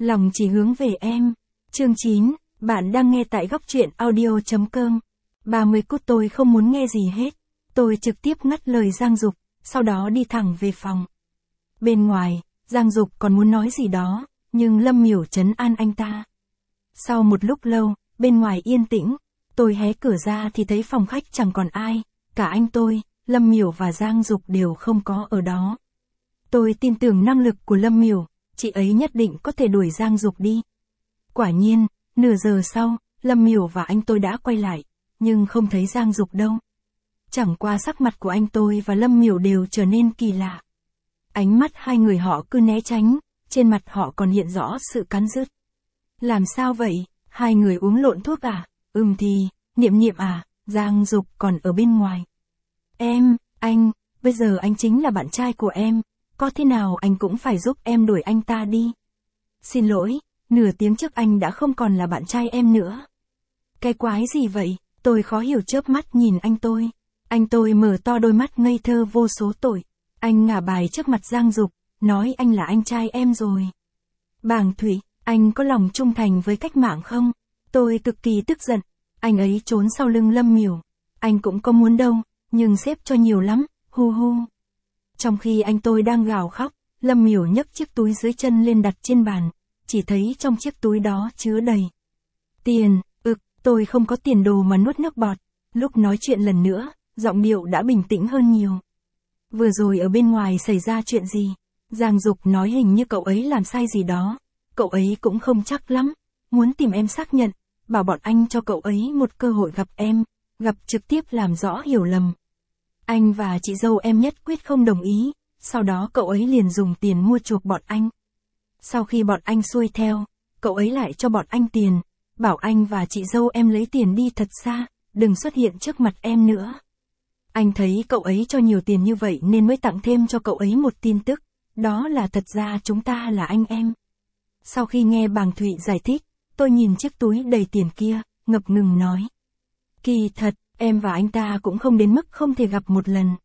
Lòng chỉ hướng về em. Chương 9, bạn đang nghe tại góc truyện audio.com. 30 phút tôi không muốn nghe gì hết. Tôi trực tiếp ngắt lời Giang Dục, sau đó đi thẳng về phòng. Bên ngoài, Giang Dục còn muốn nói gì đó, nhưng Lâm Miểu trấn an anh ta. Sau một lúc lâu, bên ngoài yên tĩnh, tôi hé cửa ra thì thấy phòng khách chẳng còn ai, cả anh tôi, Lâm Miểu và Giang Dục đều không có ở đó. Tôi tin tưởng năng lực của Lâm Miểu, chị ấy nhất định có thể đuổi Giang Dục đi. Quả nhiên, nửa giờ sau, Lâm Miểu và anh tôi đã quay lại, nhưng không thấy Giang Dục đâu. Chẳng qua sắc mặt của anh tôi và Lâm Miểu đều trở nên kỳ lạ. Ánh mắt hai người họ cứ né tránh, trên mặt họ còn hiện rõ sự cắn rứt. Làm sao vậy, hai người uống lộn thuốc à? Thì, Niệm Niệm à, Giang Dục còn ở bên ngoài. Anh, bây giờ anh chính là bạn trai của em, có thế nào anh cũng phải giúp em đuổi anh ta đi. Xin lỗi, nửa tiếng trước anh đã không còn là bạn trai em nữa. Cái quái gì vậy? Tôi khó hiểu chớp mắt nhìn anh tôi. Anh tôi mở to đôi mắt ngây thơ vô số tội. Anh ngả bài trước mặt Giang Dục, nói anh là anh trai em rồi. Bàng Thủy, anh có lòng trung thành với cách mạng không? Tôi cực kỳ tức giận. Anh ấy trốn sau lưng Lâm Miểu. Anh cũng có muốn đâu, nhưng xếp cho nhiều lắm, hu hu. Trong khi anh tôi đang gào khóc, Lâm Miểu nhấc chiếc túi dưới chân lên đặt trên bàn, chỉ thấy trong chiếc túi đó chứa đầy tiền. Tôi không có tiền đồ mà nuốt nước bọt. Lúc nói chuyện lần nữa, giọng điệu đã bình tĩnh hơn nhiều. Vừa rồi ở bên ngoài xảy ra chuyện gì? Giang Dục nói hình như cậu ấy làm sai gì đó. Cậu ấy cũng không chắc lắm, muốn tìm em xác nhận, bảo bọn anh cho cậu ấy một cơ hội gặp em, gặp trực tiếp làm rõ hiểu lầm. Anh và chị dâu em nhất quyết không đồng ý, sau đó cậu ấy liền dùng tiền mua chuộc bọn anh. Sau khi bọn anh xuôi theo, cậu ấy lại cho bọn anh tiền, bảo anh và chị dâu em lấy tiền đi thật xa, đừng xuất hiện trước mặt em nữa. Anh thấy cậu ấy cho nhiều tiền như vậy nên mới tặng thêm cho cậu ấy một tin tức, đó là thật ra chúng ta là anh em. Sau khi nghe Bàng Thụy giải thích, tôi nhìn chiếc túi đầy tiền kia, ngập ngừng nói. Kỳ thật, em và anh ta cũng không đến mức không thể gặp một lần.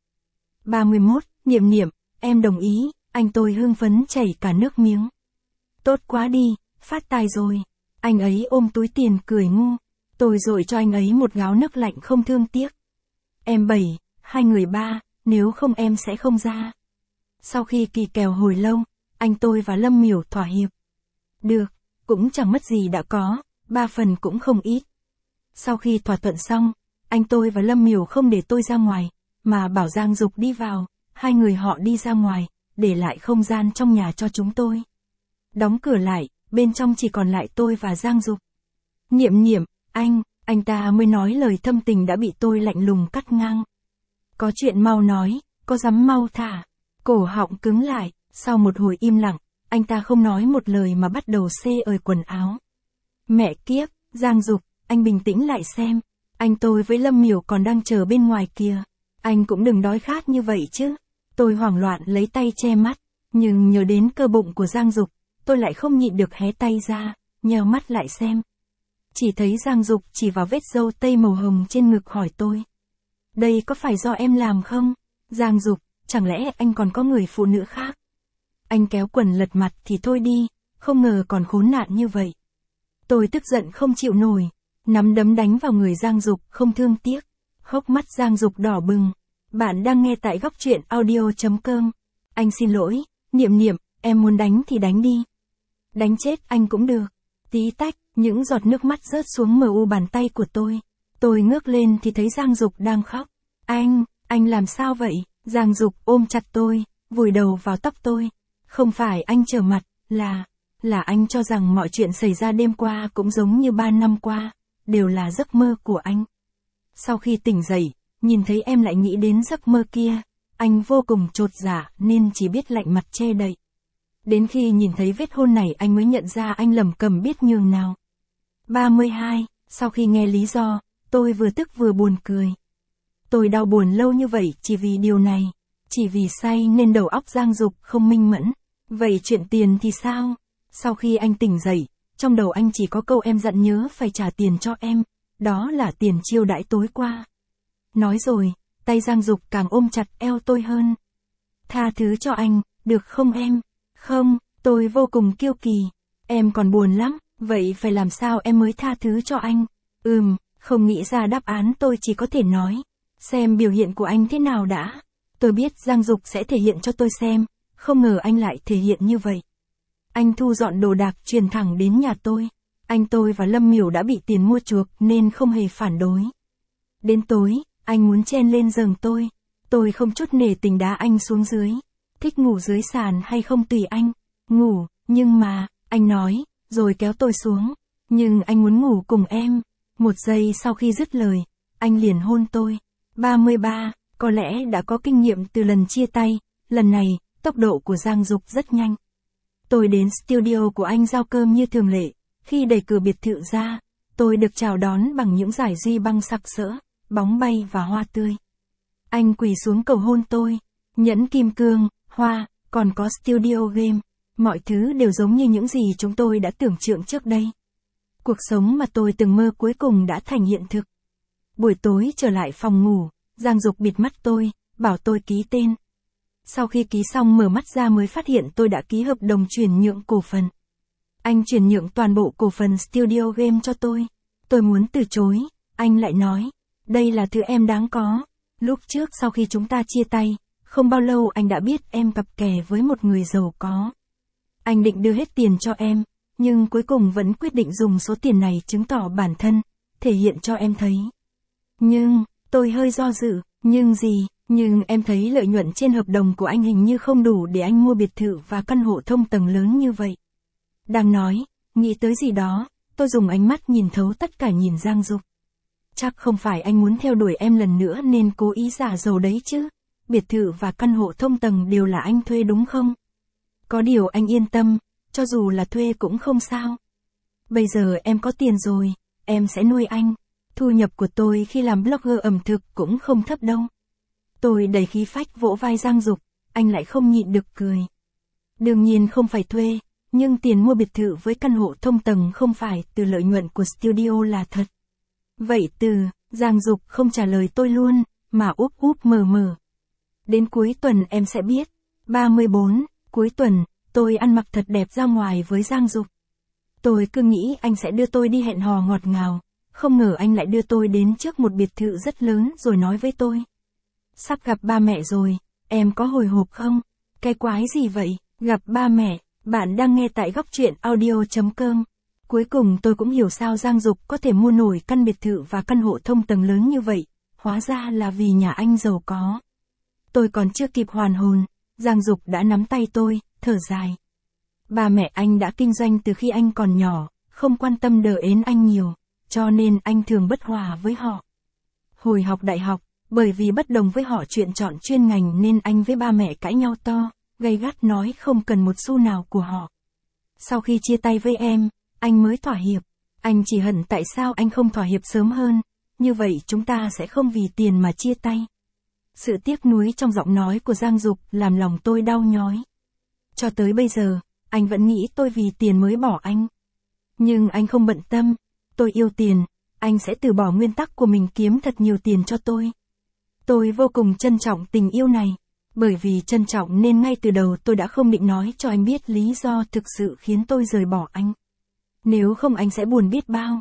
31, Niệm Niệm, em đồng ý, anh tôi hưng phấn chảy cả nước miếng. Tốt quá đi, phát tài rồi. Anh ấy ôm túi tiền cười ngu. Tôi dội cho anh ấy một gáo nước lạnh không thương tiếc. Em 7, hai người 3, nếu không em sẽ không ra. Sau khi kỳ kèo hồi lâu, anh tôi và Lâm Miểu thỏa hiệp. Được, cũng chẳng mất gì đã có, 3 phần cũng không ít. Sau khi thỏa thuận xong, anh tôi và Lâm Miểu không để tôi ra ngoài, mà bảo Giang Dục đi vào, hai người họ đi ra ngoài, để lại không gian trong nhà cho chúng tôi. Đóng cửa lại, bên trong chỉ còn lại tôi và Giang Dục. Niệm Niệm, anh ta mới nói lời thâm tình đã bị tôi lạnh lùng cắt ngang. Có chuyện mau nói, có dám mau thả. Cổ họng cứng lại, sau một hồi im lặng, anh ta không nói một lời mà bắt đầu xê ời quần áo. Mẹ kiếp, Giang Dục, anh bình tĩnh lại xem. Anh tôi với Lâm Miểu còn đang chờ bên ngoài kìa. Anh cũng đừng đói khát như vậy chứ. Tôi hoảng loạn lấy tay che mắt, nhưng nhớ đến cơ bụng của Giang Dục, tôi lại không nhịn được hé tay ra, nheo mắt lại xem. Chỉ thấy Giang Dục chỉ vào vết râu tây màu hồng trên ngực hỏi tôi. Đây có phải do em làm không? Giang Dục, chẳng lẽ anh còn có người phụ nữ khác? Anh kéo quần lật mặt thì thôi đi, không ngờ còn khốn nạn như vậy. Tôi tức giận không chịu nổi, nắm đấm đánh vào người Giang Dục không thương tiếc. Hốc mắt Giang Dục đỏ bừng. Bạn đang nghe tại góc truyện audio.com. Anh xin lỗi, Niệm Niệm, em muốn đánh thì đánh đi. Đánh chết anh cũng được. Tí tách, những giọt nước mắt rớt xuống mu bàn tay của tôi. Tôi ngước lên thì thấy Giang Dục đang khóc. Anh làm sao vậy? Giang Dục ôm chặt tôi, vùi đầu vào tóc tôi. Không phải anh trở mặt, là anh cho rằng mọi chuyện xảy ra đêm qua cũng giống như 3 năm qua, đều là giấc mơ của anh. Sau khi tỉnh dậy, nhìn thấy em lại nghĩ đến giấc mơ kia, anh vô cùng chột dạ nên chỉ biết lạnh mặt che đậy. Đến khi nhìn thấy vết hôn này anh mới nhận ra anh lầm cầm biết nhường nào. 32, sau khi nghe lý do, tôi vừa tức vừa buồn cười. Tôi đau buồn lâu như vậy chỉ vì điều này, chỉ vì say nên đầu óc Giang Dục không minh mẫn. Vậy chuyện tiền thì sao? Sau khi anh tỉnh dậy, trong đầu anh chỉ có câu em dặn nhớ phải trả tiền cho em, đó là tiền chiêu đãi tối qua. Nói rồi, tay Giang Dục càng ôm chặt eo tôi hơn. Tha thứ cho anh, được không em? Không, tôi vô cùng kiêu kỳ. Em còn buồn lắm, vậy phải làm sao em mới tha thứ cho anh? Không nghĩ ra đáp án, tôi chỉ có thể nói. Xem biểu hiện của anh thế nào đã. Tôi biết Giang Dục sẽ thể hiện cho tôi xem, không ngờ anh lại thể hiện như vậy. Anh thu dọn đồ đạc truyền thẳng đến nhà tôi. Tôi và Lâm Miểu đã bị tiền mua chuộc nên không hề phản đối. Đến tối, anh muốn chen lên giường tôi. Tôi không chút nể tình đá anh xuống dưới. Thích ngủ dưới sàn hay không tùy anh. Ngủ, nhưng mà, anh nói, rồi kéo tôi xuống. Nhưng anh muốn ngủ cùng em. Một giây sau khi dứt lời, anh liền hôn tôi. 33, có lẽ đã có kinh nghiệm từ lần chia tay. Lần này, tốc độ của Giang Dục rất nhanh. Tôi đến studio của anh giao cơm như thường lệ. Khi đẩy cửa biệt thự ra, tôi được chào đón bằng những dải duy băng sặc sỡ, bóng bay và hoa tươi. Anh quỳ xuống cầu hôn tôi. Nhẫn kim cương, hoa, còn có studio game. Mọi thứ đều giống như những gì chúng tôi đã tưởng tượng trước đây. Cuộc sống mà tôi từng mơ cuối cùng đã thành hiện thực. Buổi tối trở lại phòng ngủ, Giang Dục bịt mắt tôi, bảo tôi ký tên. Sau khi ký xong mở mắt ra mới phát hiện tôi đã ký hợp đồng chuyển nhượng cổ phần. Anh chuyển nhượng toàn bộ cổ phần studio game cho tôi. Tôi muốn từ chối, anh lại nói, đây là thứ em đáng có. Lúc trước sau khi chúng ta chia tay, không bao lâu anh đã biết em cặp kè với một người giàu có. Anh định đưa hết tiền cho em, nhưng cuối cùng vẫn quyết định dùng số tiền này chứng tỏ bản thân, thể hiện cho em thấy. Nhưng, tôi hơi do dự, nhưng em thấy lợi nhuận trên hợp đồng của anh hình như không đủ để anh mua biệt thự và căn hộ thông tầng lớn như vậy. Đang nói, nghĩ tới gì đó, tôi dùng ánh mắt nhìn thấu tất cả nhìn Giang Dục. Chắc không phải anh muốn theo đuổi em lần nữa nên cố ý giả giàu đấy chứ. Biệt thự và căn hộ thông tầng đều là anh thuê đúng không? Có điều anh yên tâm, cho dù là thuê cũng không sao. Bây giờ em có tiền rồi, em sẽ nuôi anh. Thu nhập của tôi khi làm blogger ẩm thực cũng không thấp đâu. Tôi đầy khí phách vỗ vai Giang Dục, anh lại không nhịn được cười. Đương nhiên không phải thuê, nhưng tiền mua biệt thự với căn hộ thông tầng không phải từ lợi nhuận của studio là thật. Vậy Giang Dục không trả lời tôi luôn, mà úp úp mờ mờ. Đến cuối tuần em sẽ biết. 34, cuối tuần, tôi ăn mặc thật đẹp ra ngoài với Giang Dục. Tôi cứ nghĩ anh sẽ đưa tôi đi hẹn hò ngọt ngào, không ngờ anh lại đưa tôi đến trước một biệt thự rất lớn rồi nói với tôi. Sắp gặp ba mẹ rồi, em có hồi hộp không? Cái quái gì vậy, gặp ba mẹ, bạn đang nghe tại góc truyện audio.com. Cuối cùng tôi cũng hiểu sao Giang Dục có thể mua nổi căn biệt thự và căn hộ thông tầng lớn như vậy, hóa ra là vì nhà anh giàu có. Tôi còn chưa kịp hoàn hồn, Giang Dục đã nắm tay tôi, thở dài. Ba mẹ anh đã kinh doanh từ khi anh còn nhỏ, không quan tâm đờ ến anh nhiều, cho nên anh thường bất hòa với họ. Hồi học đại học, bởi vì bất đồng với họ chuyện chọn chuyên ngành nên anh với ba mẹ cãi nhau to, gay gắt nói không cần một xu nào của họ. Sau khi chia tay với em, anh mới thỏa hiệp. Anh chỉ hận tại sao anh không thỏa hiệp sớm hơn, như vậy chúng ta sẽ không vì tiền mà chia tay. Sự tiếc nuối trong giọng nói của Giang Dục làm lòng tôi đau nhói. Cho tới bây giờ, anh vẫn nghĩ tôi vì tiền mới bỏ anh. Nhưng anh không bận tâm, tôi yêu tiền, anh sẽ từ bỏ nguyên tắc của mình kiếm thật nhiều tiền cho tôi. Tôi vô cùng trân trọng tình yêu này, bởi vì trân trọng nên ngay từ đầu tôi đã không định nói cho anh biết lý do thực sự khiến tôi rời bỏ anh. Nếu không anh sẽ buồn biết bao.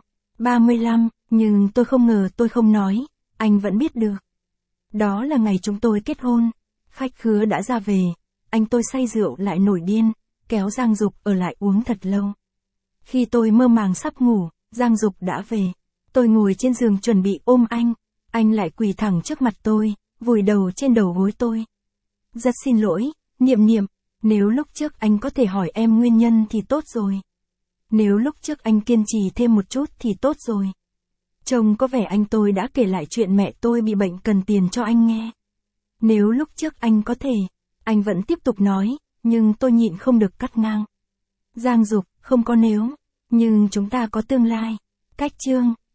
35, nhưng tôi không ngờ tôi không nói, anh vẫn biết được. Đó là ngày chúng tôi kết hôn, khách khứa đã ra về, anh tôi say rượu lại nổi điên, kéo Giang Dục ở lại uống thật lâu. Khi tôi mơ màng sắp ngủ, Giang Dục đã về. Tôi ngồi trên giường chuẩn bị ôm anh lại quỳ thẳng trước mặt tôi, vùi đầu trên đầu gối tôi. Rất xin lỗi, Niệm, nếu lúc trước anh có thể hỏi em nguyên nhân thì tốt rồi. Nếu lúc trước anh kiên trì thêm một chút thì tốt rồi. Trông có vẻ anh tôi đã kể lại chuyện mẹ tôi bị bệnh cần tiền cho anh nghe. Nếu lúc trước anh có thể, anh vẫn tiếp tục nói, nhưng tôi nhịn không được cắt ngang. Giang Dục, không có nếu, nhưng chúng ta có tương lai. Cách chương